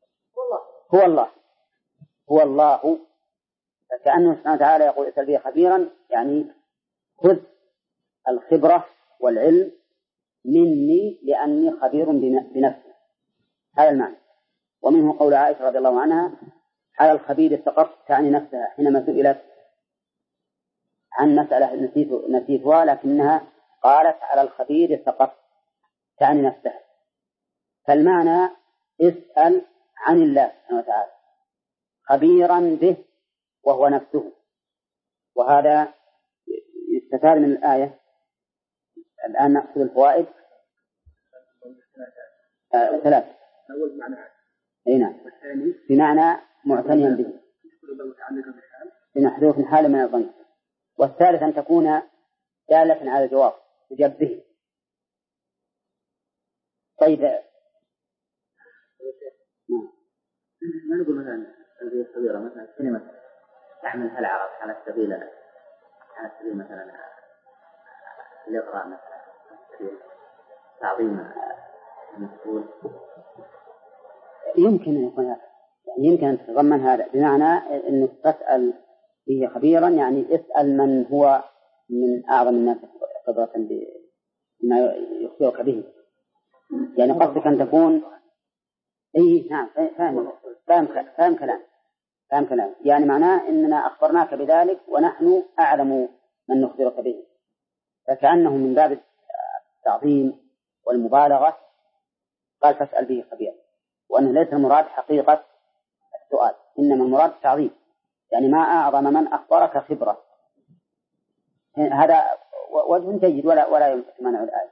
هو الله. فكأنه سبحانه وتعالى يقول اسأل به خبيرا، يعني خذ الخبرة والعلم مني لأني خبير بنفسي. هذا المعنى. ومنه قول عائشة رضي الله عنها على الخبير سقط، تعني نفسها حينما سئلت عن مسألة نسيتها، لكنها قالت على الخبير سقط، تعني نفسها. فالمعنى اسأل عن الله سبحانه وتعالى خبيرا به وهو نفسه. وهذا يستفاد من الآية. الآن نأخذ الفوائد. 3. أول معنى هنا بمعنى معتنيا به بمحذوف حال من الضمير. والثالث أن تكون دالة على الجواب تجب به. طيب ما نقول مثلا البيئة الصغيرة مثلا كلمة تحملها العرب على سبيل مثلا الإقراء مثلا تعظيم المسؤول. يمكن أن يكون هذا، يمكن أن تتضمن هذا بمعنى أنك تسأل به خبيرا، يعني اسأل من هو من أعظم الناس خبرة بما يخبرك به. يعني قصدك أن تكون نعم فاهم كلام يعني معناه أننا أخبرناك بذلك ونحن أعلم من نخبرك به. فكأنه من باب التعظيم والمبالغة قال فاسأل به خبيرا، وأنه ليس المراد حقيقة السؤال، إنما المراد التعظيم، يعني ما أعظم من أخبرك خبرة. هذا وجه جيد ولا يمنع الآية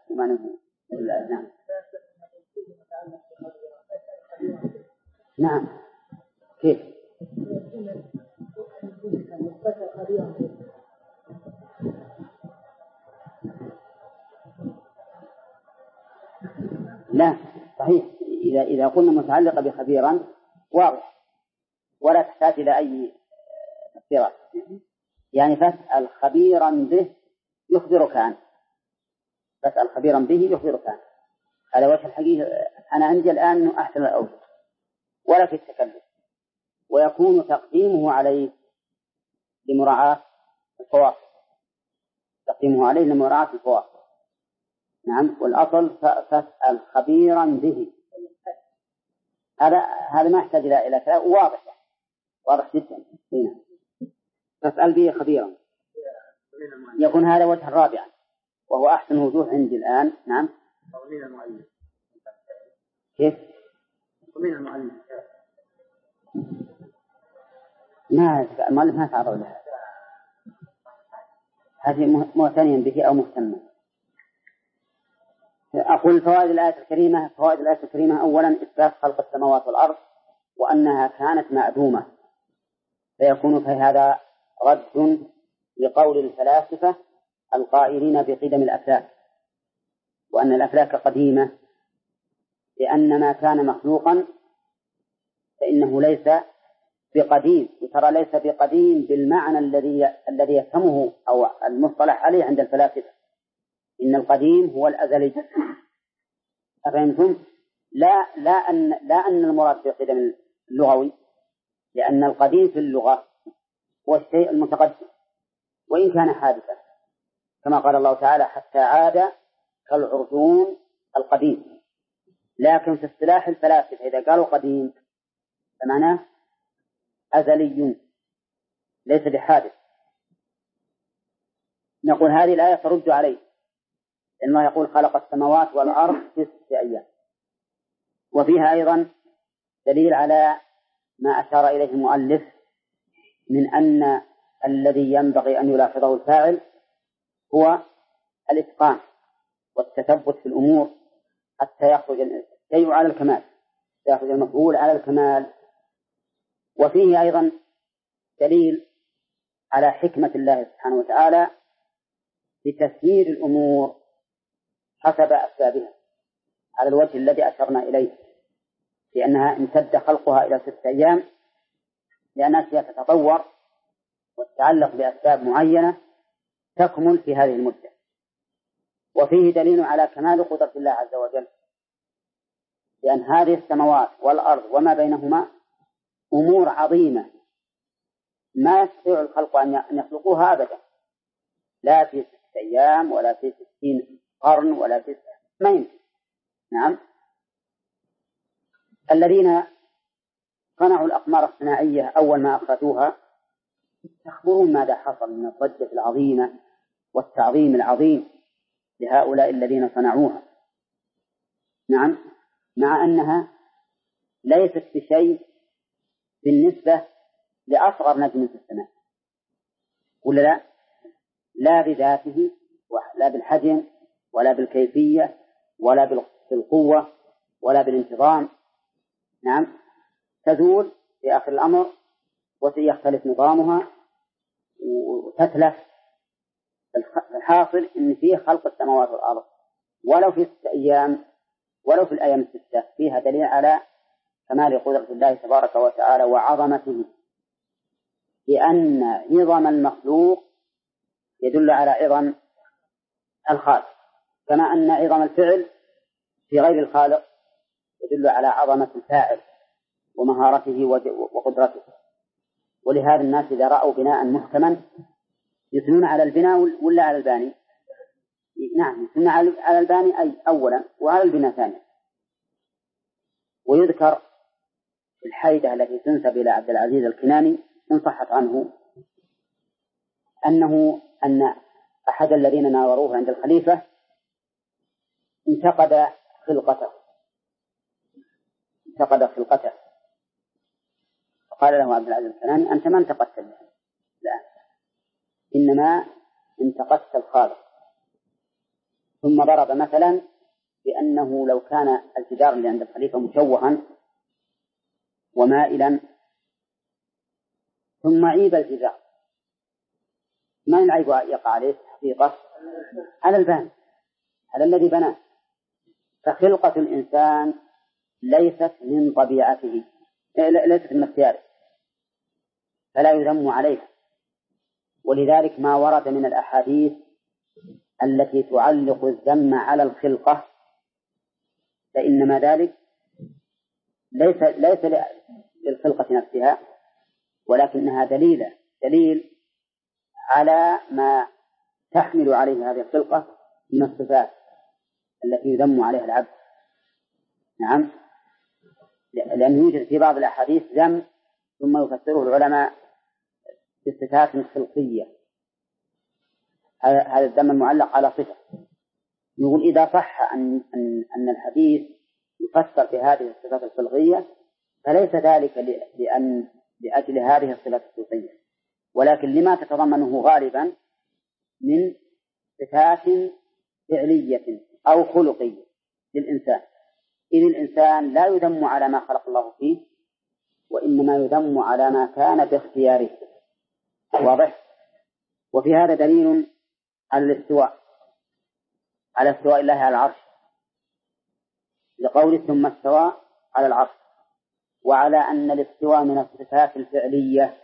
نعم. كيف؟ لا صحيح، إذا قلنا متعلقة بخبيرا واضح ولا تحتاج إلى أي تفسيرات. يعني فاسأل خبيرا به يخبرك عنه، فاسأل خبيرا به يخبرك عنه. على وجه الحقيقة أنا عندي الآن أنه أحسن الأوجه ولا في التكلف، ويكون تقديمه عليه لمراعاة الفواصل، نعم. والأصل فاسأل خبيرا به، هذا ما يحتاج إلى كلام، واضح جدا. هنا فاسأل به خبيرا يكون هذا وجه الرابع وهو أحسن وجوه عندي الآن. نعم. كيف؟ المؤلف ما تعرض لها، هذه معتنيا به أو مهتما. أقول فوائد الآية الكريمة أولا إثبات خلق السماوات والأرض وأنها كانت معدومة، فيكون في هذا رد لقول الفلاسفة القائلين بقدم الأفلاك، وأن الأفلاك قديمة، لأن ما كان مخلوقا فإنه ليس بقديم، وترى ليس بقديم بالمعنى الذي يفهمه أو المصطلح عليه عند الفلاسفة، إن القديم هو الأزلي. أفهمتم؟ لا أن المراد بالقدم اللغوي، لأن القديم في اللغة هو الشيء المتقدم وإن كان حادثا، كما قال الله تعالى حتى عاد كالعرجون القديم. لكن في اصطلاح الفلاسفة إذا قالوا قديم فمعناه أزلي ليس بحادث. نقول هذه الآية ترد عليه، لأنه يقول خلق السماوات والأرض في 6 أيام. وفيها أيضا دليل على ما أشار إليه المؤلف من أن الذي ينبغي أن يلاحظه الفاعل هو الإتقان والتثبت في الأمور حتى يخرج الشيء على الكمال، يخرج المفعول على الكمال. وفيه أيضا دليل على حكمة الله سبحانه وتعالى بتسيير الأمور حسب أسبابها على الوجه الذي أشرنا إليه، لأنها امتد خلقها إلى 6 أيام، لأنها ستتطور وتتعلق بأسباب معينة تكمل في هذه المدة. وفيه دليل على كمال قدرة الله عز وجل، لأن هذه السماوات والأرض وما بينهما أمور عظيمة ما يستطيع الخلق أن يخلقوها أبدا، لا في 6 أيام ولا في 60 قرن ولا في ما يمكن. نعم، الذين صنعوا الأقمار الصناعية أول ما أخرجوها يخبرون ماذا حصل من الضجة العظيمة والتعظيم العظيم لهؤلاء الذين صنعوها. نعم، مع أنها ليست بشيء بالنسبة لأصغر نجم في السماء، ولا لا بذاته ولا بالحجم ولا بالكيفية ولا بالقوة ولا بالانتظام. نعم، تزول في آخر الأمر وسيختلف نظامها وتتلف. الحاصل إن فيه خلق السماوات والأرض ولو في 6 أيام ولو في الأيام 6 فيها دليل على كمال قدرة الله تبارك وتعالى وعظمته، لأن عظم المخلوق يدل على عظم الخالق، كما أن عظم الفعل في غير الخالق يدل على عظمة الفاعل ومهارته وقدرته. ولهذا الناس إذا رأوا بناء محكما يثنون على البناء ولا على الباني؟ نعم، يثنون على الباني أي أولا وعلى البناء ثانيا. ويذكر الحيدة التي تنسب إلى عبد العزيز الكناني إن صحت عنه أن أحد الذين ناظروه عند الخليفة انتقد خلقته فقال له عبد العزيز الكناني أنت ما انتقدت له، لا، إنما انتقدت الخالق. ثم ضرب مثلا بأنه لو كان الجدار اللي عند الخليفة مشوها ومائلا ثم عيب الجدار، ما العيب يقع عليه حقيقة؟ على الباني، على الذي بناه. فخلقة الإنسان ليست من طبيعته، ليست من اختياره، فلا يذم عليها. ولذلك ما ورد من الأحاديث التي تعلق الذم على الخلقة فإنما ذلك ليس للخلقة نفسها، ولكنها دليل على ما تحمل عليه هذه الخلقة من الصفات التي يذم عليها العبد. نعم، لأن يوجد في بعض الأحاديث ذم ثم يفسره العلماء بصفات خلقية، هذا الذم المعلق على صفة. يقول إذا صح أن الحديث يفسر بهذه الصفات الخلقية فليس ذلك لأجل هذه الصفة الصوتية، ولكن لما تتضمنه غالبا من صفات فعلية أو خلقية للإنسان، إذ الإنسان لا يذم على ما خلق الله فيه، وإنما يذم على ما كان باختياره. واضح؟ وفي هذا دليل على الاستواء، على استواء الله على العرش، لقوله ثم استوى على العرش، وعلى أن الاستواء من الصفات الفعلية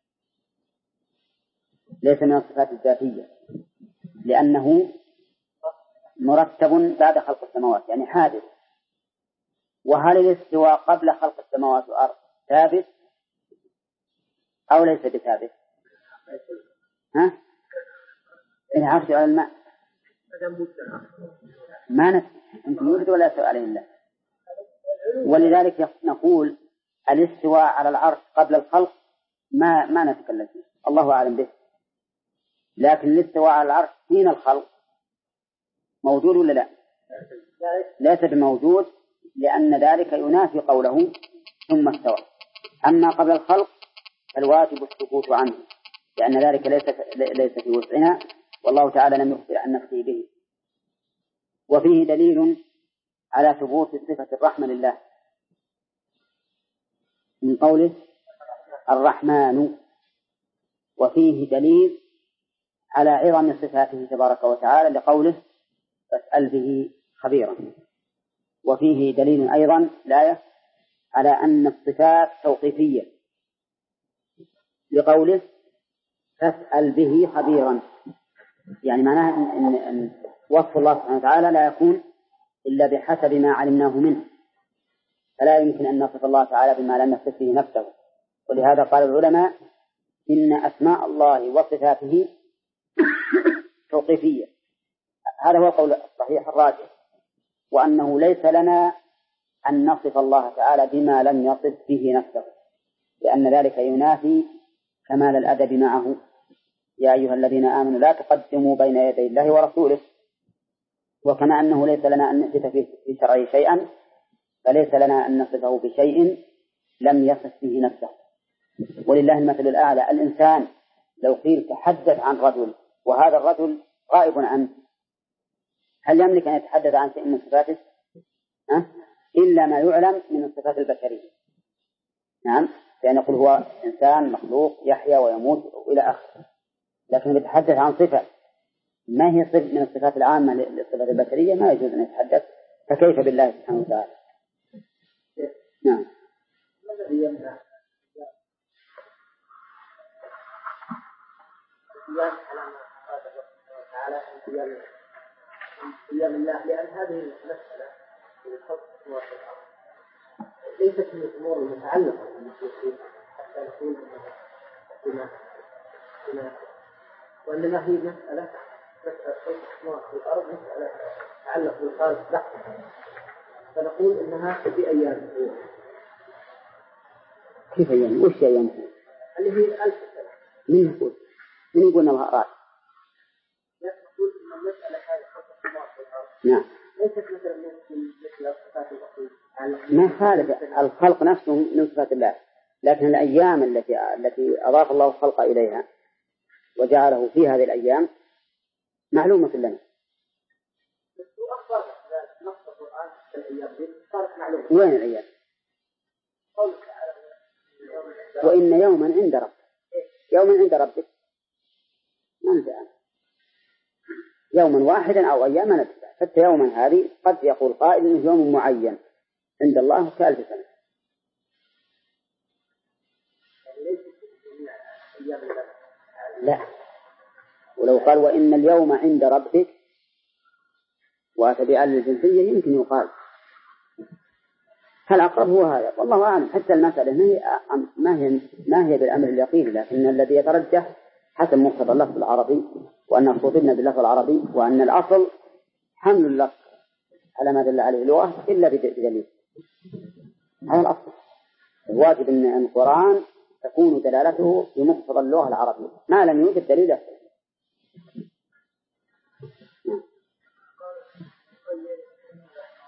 ليس من الصفات الذاتية، لأنه مرتب بعد خلق السماوات، يعني حادث. وهل الاستواء قبل خلق السماوات والأرض ثابت أو ليس بثابت؟ العرش على الماء ما أنت يوجد ولا يستوى عليه الله. ولذلك نقول الاستواء على العرش قبل الخلق ما نتكلم فيه، الله أعلم به. لكن الاستواء على العرش حين الخلق موجود ولا لا؟ ليس بموجود، لأن ذلك ينافي قوله ثم استوى. أما قبل الخلق فالواجب السكوت عنه، لأن ذلك ليس في وسعنا، والله تعالى لم يخبر عن نفسه به. وفيه دليل على ثبوت صفة الرحمة لله من قوله الرحمن، وفيه دليل على عظم صفاته تبارك وتعالى لقوله فاسأل به خبيرا. وفيه دليل أيضا الآية على أن الصفات توقيفية لقوله فاسأل به خبيرا، يعني معناه أن وصف الله سبحانه وتعالى لا يكون إلا بحسب ما علمناه منه، فلا يمكن أن نصف الله تعالى بما لم يصف به نفسه. ولهذا قال العلماء إن أسماء الله وصفاته توقيفية، هذا هو القول الصحيح الراجح، وأنه ليس لنا أن نصف الله تعالى بما لم يصف به نفسه، لأن ذلك ينافي كمال الأدب معه. يا أيها الذين آمنوا لا تقدموا بين يدي الله ورسوله. وكما أنه ليس لنا أن نثبت في شرعه شيئا، فليس لنا أن نصفه بشيء لم يصف به نفسه. ولله المثل الأعلى. الإنسان لو قيل تحدث عن رجل وهذا الرجل غائب عنه، هل يملك أن يتحدث عن شيء من صفاته؟ إلا ما يعلم من الصفات البشرية. نعم، يعني نقول هو إنسان مخلوق يحيا ويموت إلى آخره، لكن يتحدث عن صفة ما هي صفة من الصفات العامة للصفات البشرية ما يجوز أن يتحدث، فكيف بالله سبحانه وتعالى؟ نعم. ما الذي يمنع على قيام الله؟ لأن هذه المسألة الخط والأرض ليست من الأمور المتعلقة بالمخلوقين حتى نقول بما وإنما هي مسألة السماوات والأرض مسألة تتعلق بالخالق بحث، فنقول إنها في أيام. كيف أيام؟ وش أيام؟ اللي هي 1000 سنة. من يقول أنها رأي؟ نقول إن المسألة هذه خلق السماوات والأرض. نعم. ليست مثلا مثل الصفات الأصلية. ما خالف الخلق نفسه من صفات الله، لكن الأيام التي أضاف الله الخلق إليها وجعله في هذه الأيام معلومة لنا. أخبر نص القرآن في الأيام دي صارت معلومة. وين الأيام؟ وإن يوما عند ربك. يوما عند ربك ما نفعل يوما واحدا أو أيام ما نفعل. حتى يوما هذه قد يقول قائل إنه يوم معين عند الله ك1000 سنة. لا، ولو قال وإن اليوم عند ربك وتبع الجنسية يمكن يقال. فالأقرب هو هذا والله أعلم. حتى المسألة ما هي بالأمر اليقين، لكن الذي يترجح حسب مقتضى اللفظ العربي، وأن خطبنا باللفظ العربي، وأن الأصل حمل اللفظ على ما دل عليه اللغة إلا بدليل. هذا الأصل. الواجب أن القرآن تكون دلالته بمقتضى اللغة العربية ما لم يوجد دليل أخر.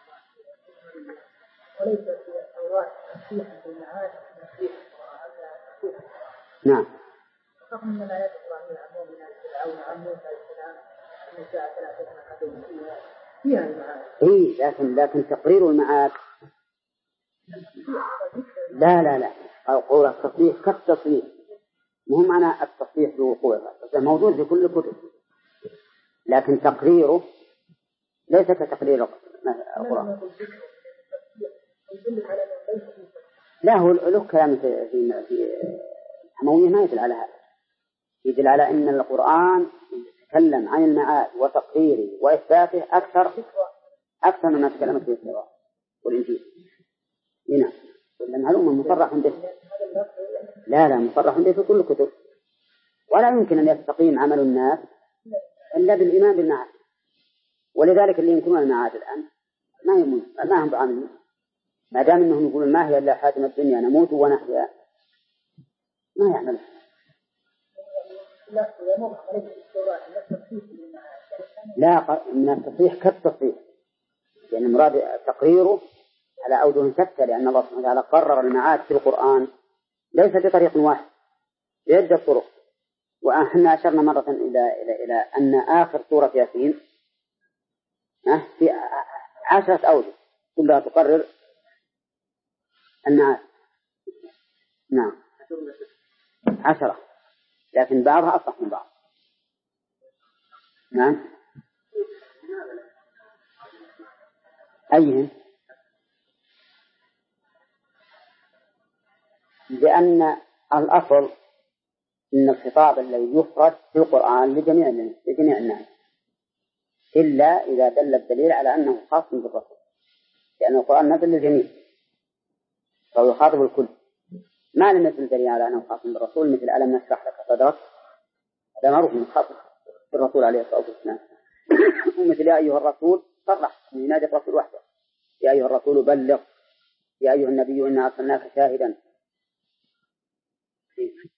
وليس في التوراة تصحيح بالمعاد تصحيح نعم. رغم من الآيات القرآنية عن مؤمن فرعون عن موسى السلام أن الساعة لا تكون فيها المعاد. لكن تقرير المعاد لا قول التصريح كالتصريح، مو معنى التصريح بوقوعه، موجود في كل الكتب، لكن تقريره ليس كتقرير القرآن. لا، هو له كلام في الحموية ما يدل على هذا، يدل على أن القرآن يتكلم عن المعاد وتقريره وإثباته أكثر مما تكلمت في التوراة والإنجيل. هنا لأن هذا مصرح به. لا مصرح به في كل الكتب، ولا يمكن أن يستقيم عمل الناس إلا بالإيمان بالمعاد. ولذلك اللي ينكرون المعاد الآن ما هم بعاملين، ما دام أنهم يقولون ما هي إلا حاجة الدنيا نموت ونحيا، ما يعمل. لا، من التصريح كالتصريح، يعني المراد تقريره على أوجه شتى، لأن الله سبحانه وتعالى قرر المعاد في القرآن ليس بطريق واحد، بعدة طرق. وإحنا أشرنا مرة إلى أن آخر سورة ياسين في 10 أوجه كلها تقرر المعاد. نعم 10، لكن بعضها أصح من بعض. نعم. أيهم؟ لأن الأصل إن الخطاب الذي يفرد في القرآن لجميع الناس، إلا إذا دل الدليل على أنه خاص بالرسول، لأن القرآن نزل للجميع فهو يخاطب الكل. ما لم يدل الدليل على أنه خاص بالرسول، مثل ألم نشرح لك صدرك، هذا معروف من خاص بالرسول عليه الصلاة والسلام. ومثل يا أيها الرسول صرح من ينادي الرسول وحده، يا أيها الرسول بلغ، يا أيها النبي إنا أرسلناك شاهدا.